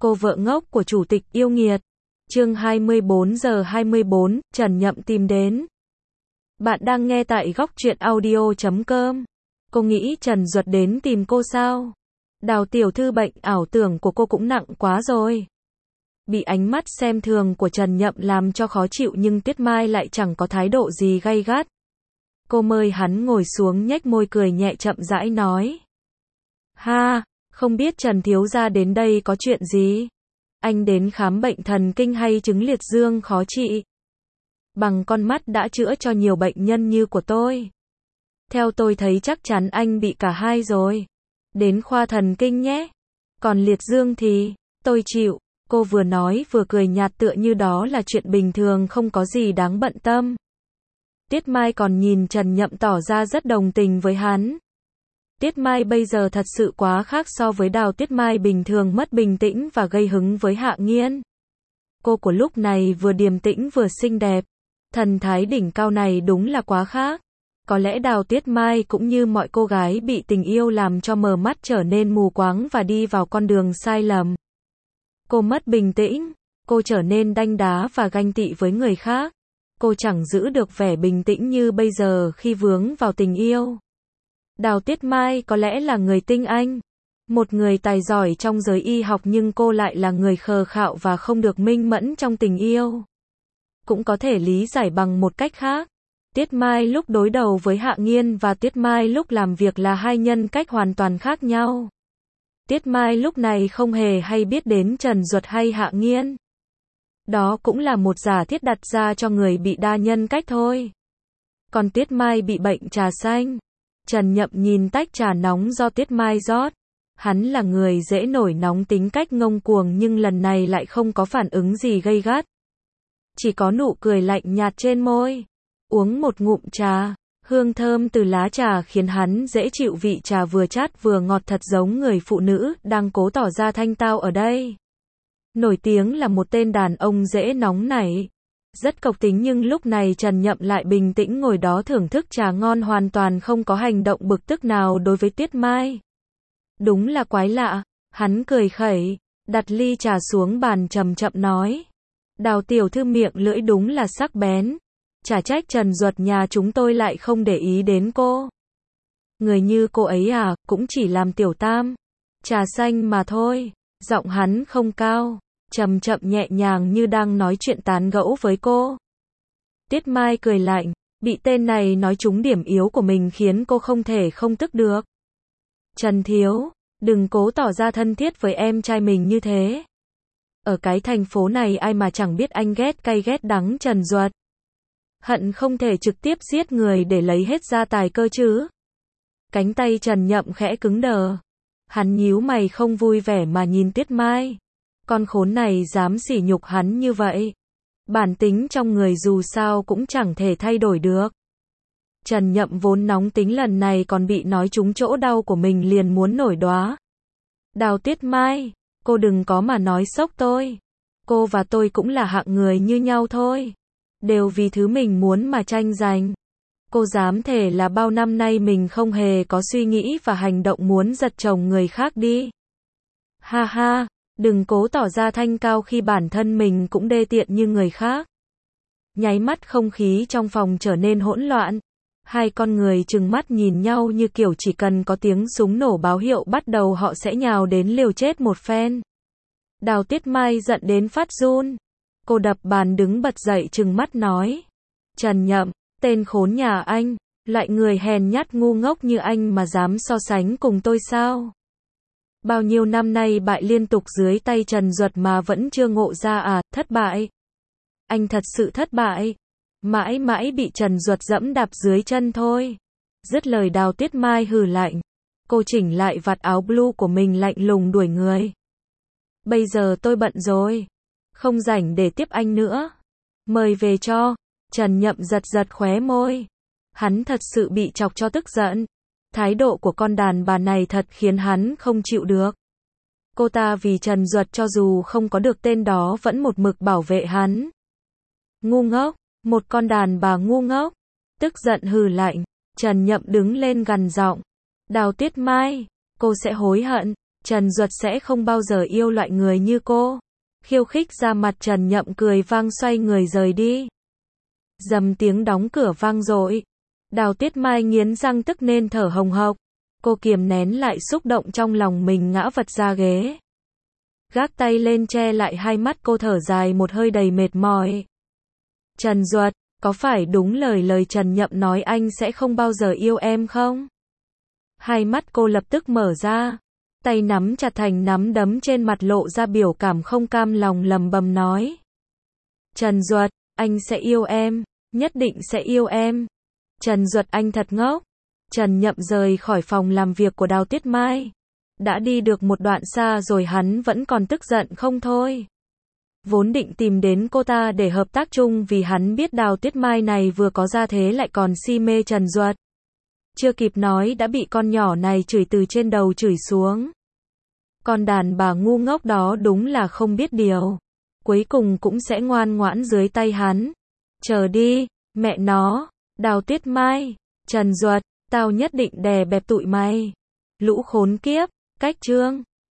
Cô vợ ngốc của chủ tịch yêu nghiệt. Chương 24:24, Trần Nhậm tìm đến. Bạn đang nghe tại góc truyện audio.com. Cô nghĩ Trần Duật đến tìm cô sao? Đào tiểu thư bệnh ảo tưởng của cô cũng nặng quá rồi. Bị ánh mắt xem thường của Trần Nhậm làm cho khó chịu nhưng Tuyết Mai lại chẳng có thái độ gì gay gắt. Cô mời hắn ngồi xuống nhếch môi cười nhẹ chậm rãi nói. Ha, không biết Trần thiếu gia đến đây có chuyện gì? Anh đến khám bệnh thần kinh hay chứng liệt dương khó trị? Bằng con mắt đã chữa cho nhiều bệnh nhân như của tôi. Theo tôi thấy chắc chắn anh bị cả hai rồi. Đến khoa thần kinh nhé. Còn liệt dương thì, tôi chịu. Cô vừa nói vừa cười nhạt tựa như đó là chuyện bình thường không có gì đáng bận tâm. Tiết Mai còn nhìn Trần Nhậm tỏ ra rất đồng tình với hắn. Tiết Mai bây giờ thật sự quá khác so với Đào Tiết Mai bình thường mất bình tĩnh và gây hứng với Hạ Nghiên. Cô của lúc này vừa điềm tĩnh vừa xinh đẹp. Thần thái đỉnh cao này đúng là quá khác. Có lẽ Đào Tiết Mai cũng như mọi cô gái bị tình yêu làm cho mờ mắt trở nên mù quáng và đi vào con đường sai lầm. Cô mất bình tĩnh, cô trở nên đanh đá và ganh tị với người khác. Cô chẳng giữ được vẻ bình tĩnh như bây giờ khi vướng vào tình yêu. Đào Tiết Mai có lẽ là người tinh anh, một người tài giỏi trong giới y học nhưng cô lại là người khờ khạo và không được minh mẫn trong tình yêu. Cũng có thể lý giải bằng một cách khác. Tiết Mai lúc đối đầu với Hạ Nghiên và Tiết Mai lúc làm việc là hai nhân cách hoàn toàn khác nhau. Tiết Mai lúc này không hề hay biết đến Trần Duật hay Hạ Nghiên. Đó cũng là một giả thiết đặt ra cho người bị đa nhân cách thôi. Còn Tiết Mai bị bệnh trà xanh. Trần Nhậm nhìn tách trà nóng do Tiết Mai rót. Hắn là người dễ nổi nóng tính cách ngông cuồng nhưng lần này lại không có phản ứng gì gay gắt. Chỉ có nụ cười lạnh nhạt trên môi. Uống một ngụm trà, hương thơm từ lá trà khiến hắn dễ chịu, vị trà vừa chát vừa ngọt thật giống người phụ nữ đang cố tỏ ra thanh tao ở đây. Nổi tiếng là một tên đàn ông dễ nóng nảy, rất cộc tính nhưng lúc này Trần Nhậm lại bình tĩnh ngồi đó thưởng thức trà ngon hoàn toàn không có hành động bực tức nào đối với Tiết Mai. Đúng là quái lạ, hắn cười khẩy, đặt ly trà xuống bàn chậm chậm nói. Đào tiểu thư miệng lưỡi đúng là sắc bén. Chả trách Trần Duật nhà chúng tôi lại không để ý đến cô. Người như cô ấy à, cũng chỉ làm tiểu tam. Trà xanh mà thôi. Giọng hắn không cao, chậm chậm nhẹ nhàng như đang nói chuyện tán gẫu với cô. Tiết Mai cười lạnh, bị tên này nói trúng điểm yếu của mình khiến cô không thể không tức được. Trần thiếu, đừng cố tỏ ra thân thiết với em trai mình như thế. Ở cái thành phố này ai mà chẳng biết anh ghét cay ghét đắng Trần Duật. Hận không thể trực tiếp giết người để lấy hết gia tài cơ chứ. Cánh tay Trần Nhậm khẽ cứng đờ. Hắn nhíu mày không vui vẻ mà nhìn Tiết Mai. Con khốn này dám sỉ nhục hắn như vậy. Bản tính trong người dù sao cũng chẳng thể thay đổi được. Trần Nhậm vốn nóng tính lần này còn bị nói trúng chỗ đau của mình liền muốn nổi đoá. Đào Tiết Mai, cô đừng có mà nói sốc tôi. Cô và tôi cũng là hạng người như nhau thôi. Đều vì thứ mình muốn mà tranh giành. Cô dám thề là bao năm nay mình không hề có suy nghĩ và hành động muốn giật chồng người khác đi. Ha ha, đừng cố tỏ ra thanh cao khi bản thân mình cũng đê tiện như người khác. Nháy mắt không khí trong phòng trở nên hỗn loạn. Hai con người trừng mắt nhìn nhau như kiểu chỉ cần có tiếng súng nổ báo hiệu bắt đầu họ sẽ nhào đến liều chết một phen. Đào Tiết Mai giận đến phát run. Cô đập bàn đứng bật dậy trừng mắt nói. Trần Nhậm, tên khốn nhà anh, loại người hèn nhát ngu ngốc như anh mà dám so sánh cùng tôi sao? Bao nhiêu năm nay bại liên tục dưới tay Trần Duật mà vẫn chưa ngộ ra à, thất bại. Anh thật sự thất bại. Mãi mãi bị Trần Duật dẫm đạp dưới chân thôi. Dứt lời Đào Tiết Mai hừ lạnh. Cô chỉnh lại vạt áo blue của mình lạnh lùng đuổi người. Bây giờ tôi bận rồi. Không rảnh để tiếp anh nữa. Mời về cho. Trần Nhậm giật giật khóe môi. Hắn thật sự bị chọc cho tức giận. Thái độ của con đàn bà này thật khiến hắn không chịu được. Cô ta vì Trần Duật cho dù không có được tên đó vẫn một mực bảo vệ hắn. Ngu ngốc. Một con đàn bà ngu ngốc. Tức giận hừ lạnh. Trần Nhậm đứng lên gằn giọng. Đào Tiết Mai. Cô sẽ hối hận. Trần Duật sẽ không bao giờ yêu loại người như cô. Khiêu khích ra mặt Trần Nhậm cười vang xoay người rời đi. Dầm tiếng đóng cửa vang dội. Đào Tuyết Mai nghiến răng tức nên thở hồng hộc. Cô kiềm nén lại xúc động trong lòng mình ngã vật ra ghế. Gác tay lên che lại hai mắt cô thở dài một hơi đầy mệt mỏi. Trần Duật, có phải đúng lời Trần Nhậm nói anh sẽ không bao giờ yêu em không? Hai mắt cô lập tức mở ra. Tay nắm chặt thành nắm đấm trên mặt lộ ra biểu cảm không cam lòng lầm bầm nói. Trần Duật, anh sẽ yêu em, nhất định sẽ yêu em. Trần Duật anh thật ngốc. Trần Nhậm rời khỏi phòng làm việc của Đào Tuyết Mai. Đã đi được một đoạn xa rồi hắn vẫn còn tức giận không thôi. Vốn định tìm đến cô ta để hợp tác chung vì hắn biết Đào Tuyết Mai này vừa có gia thế lại còn si mê Trần Duật. Chưa kịp nói đã bị con nhỏ này chửi từ trên đầu chửi xuống. Con đàn bà ngu ngốc đó đúng là không biết điều. Cuối cùng cũng sẽ ngoan ngoãn dưới tay hắn. Chờ đi, mẹ nó, Đào Tuyết Mai, Trần Duật, tao nhất định đè bẹp tụi mày. Lũ khốn kiếp, cách chương.